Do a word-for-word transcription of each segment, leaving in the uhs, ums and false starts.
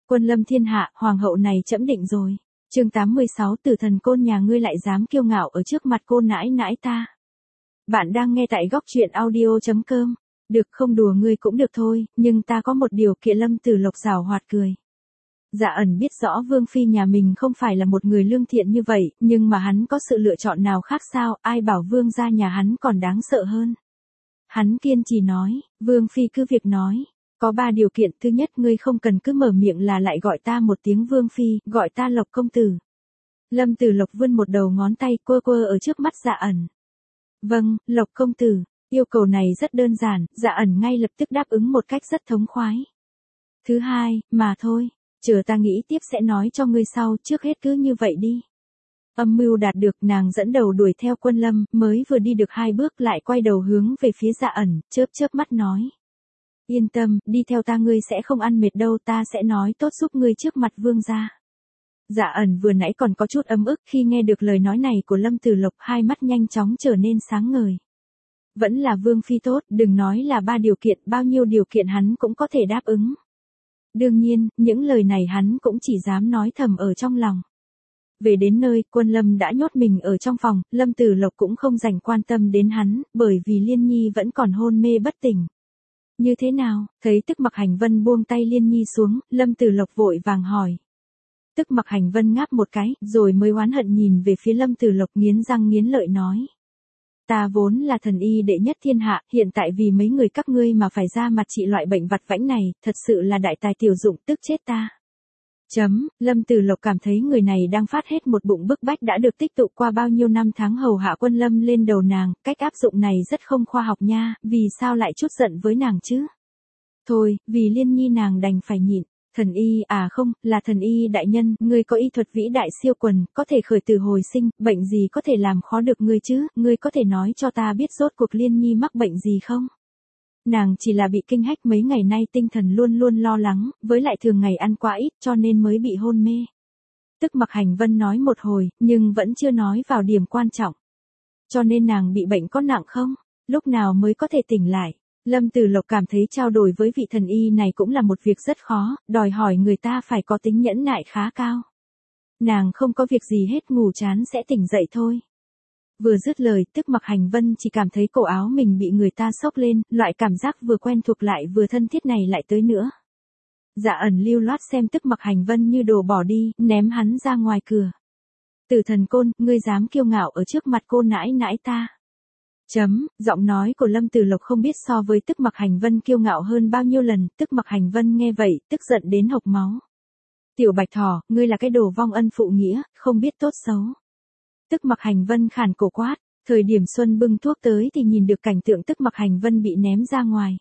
Quân lâm thiên hạ, hoàng hậu này trẫm định rồi. Chương tám mươi sáu, Tử thần côn nhà ngươi lại dám kiêu ngạo ở trước mặt cô nãi nãi ta. Bạn đang nghe tại góc truyện audio chấm com. Được, không đùa ngươi cũng được thôi, nhưng ta có một điều kiện. Lâm Tử Lộc giảo hoạt cười. Dạ ẩn biết rõ Vương Phi nhà mình không phải là một người lương thiện như vậy, nhưng mà hắn có sự lựa chọn nào khác sao, ai bảo Vương gia nhà hắn còn đáng sợ hơn. Hắn kiên trì nói, Vương Phi cứ việc nói. Có ba điều kiện. Thứ nhất, ngươi không cần cứ mở miệng là lại gọi ta một tiếng Vương Phi, gọi ta Lộc công tử. Lâm Tử Lộc vươn một đầu ngón tay quơ quơ ở trước mắt Dạ ẩn. Vâng, Lộc công tử. Yêu cầu này rất đơn giản, Dạ ẩn ngay lập tức đáp ứng một cách rất thống khoái. Thứ hai, mà thôi, chờ ta nghĩ tiếp sẽ nói cho ngươi sau, trước hết cứ như vậy đi. Âm mưu đạt được, nàng dẫn đầu đuổi theo Quân Lâm, mới vừa đi được hai bước lại quay đầu hướng về phía Dạ ẩn, chớp chớp mắt nói. Yên tâm, đi theo ta ngươi sẽ không ăn mệt đâu, ta sẽ nói tốt giúp ngươi trước mặt vương gia. Dạ ẩn vừa nãy còn có chút ấm ức khi nghe được lời nói này của Lâm Tử Lộc, hai mắt nhanh chóng trở nên sáng ngời. Vẫn là Vương Phi tốt, đừng nói là ba điều kiện, bao nhiêu điều kiện hắn cũng có thể đáp ứng. Đương nhiên, những lời này hắn cũng chỉ dám nói thầm ở trong lòng. Về đến nơi, Quân Lâm đã nhốt mình ở trong phòng, Lâm Tử Lộc cũng không dành quan tâm đến hắn, bởi vì Liên Nhi vẫn còn hôn mê bất tỉnh. Như thế nào? Thấy Tức Mặc Hành Vân buông tay Liên Nhi xuống, Lâm Tử Lộc vội vàng hỏi. Tức Mặc Hành Vân ngáp một cái, rồi mới oán hận nhìn về phía Lâm Tử Lộc, nghiến răng nghiến lợi nói. Ta vốn là thần y đệ nhất thiên hạ, hiện tại vì mấy người các ngươi mà phải ra mặt trị loại bệnh vặt vãnh này, thật sự là đại tài tiểu dụng, tức chết ta. Chấm, Lâm Tử Lộc cảm thấy người này đang phát hết một bụng bức bách đã được tích tụ qua bao nhiêu năm tháng hầu hạ Quân Lâm lên đầu nàng, cách áp dụng này rất không khoa học nha, vì sao lại chút giận với nàng chứ? Thôi, vì Liên Nhi nàng đành phải nhịn. Thần y, à không, là thần y đại nhân, ngươi có y thuật vĩ đại siêu quần, có thể khởi tử hồi sinh, bệnh gì có thể làm khó được ngươi chứ, ngươi có thể nói cho ta biết rốt cuộc Liên Nhi mắc bệnh gì không? Nàng chỉ là bị kinh hách mấy ngày nay, tinh thần luôn luôn lo lắng, với lại thường ngày ăn quá ít cho nên mới bị hôn mê. Tức Mặc Hành Vân nói một hồi, nhưng vẫn chưa nói vào điểm quan trọng. Cho nên nàng bị bệnh có nặng không? Lúc nào mới có thể tỉnh lại? Lâm Tử Lộc cảm thấy trao đổi với vị thần y này cũng là một việc rất khó, đòi hỏi người ta phải có tính nhẫn nại khá cao. Nàng không có việc gì hết, ngủ chán sẽ tỉnh dậy thôi. Vừa dứt lời, Tức Mặc Hành Vân chỉ cảm thấy cổ áo mình bị người ta xốc lên, loại cảm giác vừa quen thuộc lại vừa thân thiết này lại tới nữa. Dạ ẩn lưu loát xem Tức Mặc Hành Vân như đồ bỏ đi, ném hắn ra ngoài cửa. Tử thần côn, ngươi dám kiêu ngạo ở trước mặt cô nãi nãi ta. Chấm, giọng nói của Lâm Tử Lộc không biết so với Tức Mặc Hành Vân kiêu ngạo hơn bao nhiêu lần, Tức Mặc Hành Vân nghe vậy, tức giận đến hộc máu. Tiểu Bạch Thỏ, ngươi là cái đồ vong ân phụ nghĩa, không biết tốt xấu. Tức Mặc Hành Vân khàn cổ quát, thời điểm Xuân bưng thuốc tới thì nhìn được cảnh tượng Tức Mặc Hành Vân bị ném ra ngoài.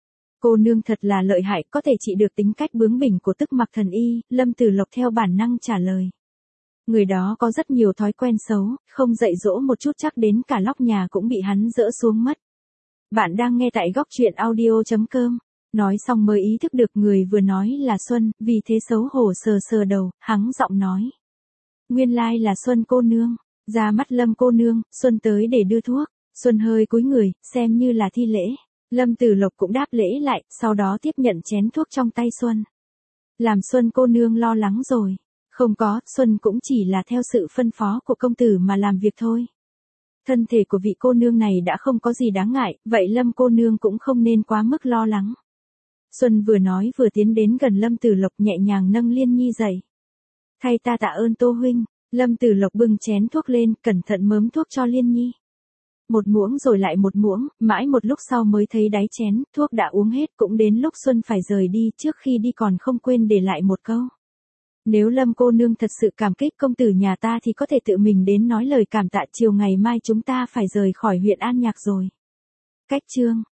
Cô nương thật là lợi hại, có thể trị được tính cách bướng bỉnh của Tức Mặc thần y, Lâm Tử Lộc theo bản năng trả lời. Người đó có rất nhiều thói quen xấu, không dạy dỗ một chút chắc đến cả lóc nhà cũng bị hắn dỡ xuống mất. Bạn đang nghe tại góc truyện audio chấm com. Nói xong mới ý thức được người vừa nói là Xuân, vì thế xấu hổ sờ sờ đầu, hắng giọng nói. Nguyên lai là Xuân cô nương, ra mắt Lâm cô nương, Xuân tới để đưa thuốc. Xuân hơi cúi người, xem như là thi lễ. Lâm Tử Lộc cũng đáp lễ lại, sau đó tiếp nhận chén thuốc trong tay Xuân. Làm Xuân cô nương lo lắng rồi. Không có, Xuân cũng chỉ là theo sự phân phó của công tử mà làm việc thôi. Thân thể của vị cô nương này đã không có gì đáng ngại, vậy Lâm cô nương cũng không nên quá mức lo lắng. Xuân vừa nói vừa tiến đến gần Lâm Tử Lộc, nhẹ nhàng nâng Liên Nhi dậy. Thay ta tạ ơn Tô huynh. Lâm Tử Lộc bưng chén thuốc lên, cẩn thận mớm thuốc cho Liên Nhi. Một muỗng rồi lại một muỗng, mãi một lúc sau mới thấy đáy chén, thuốc đã uống hết, cũng đến lúc Xuân phải rời đi, trước khi đi còn không quên để lại một câu. Nếu Lâm cô nương thật sự cảm kích công tử nhà ta thì có thể tự mình đến nói lời cảm tạ, chiều ngày mai chúng ta phải rời khỏi huyện An Nhạc rồi. Cách chương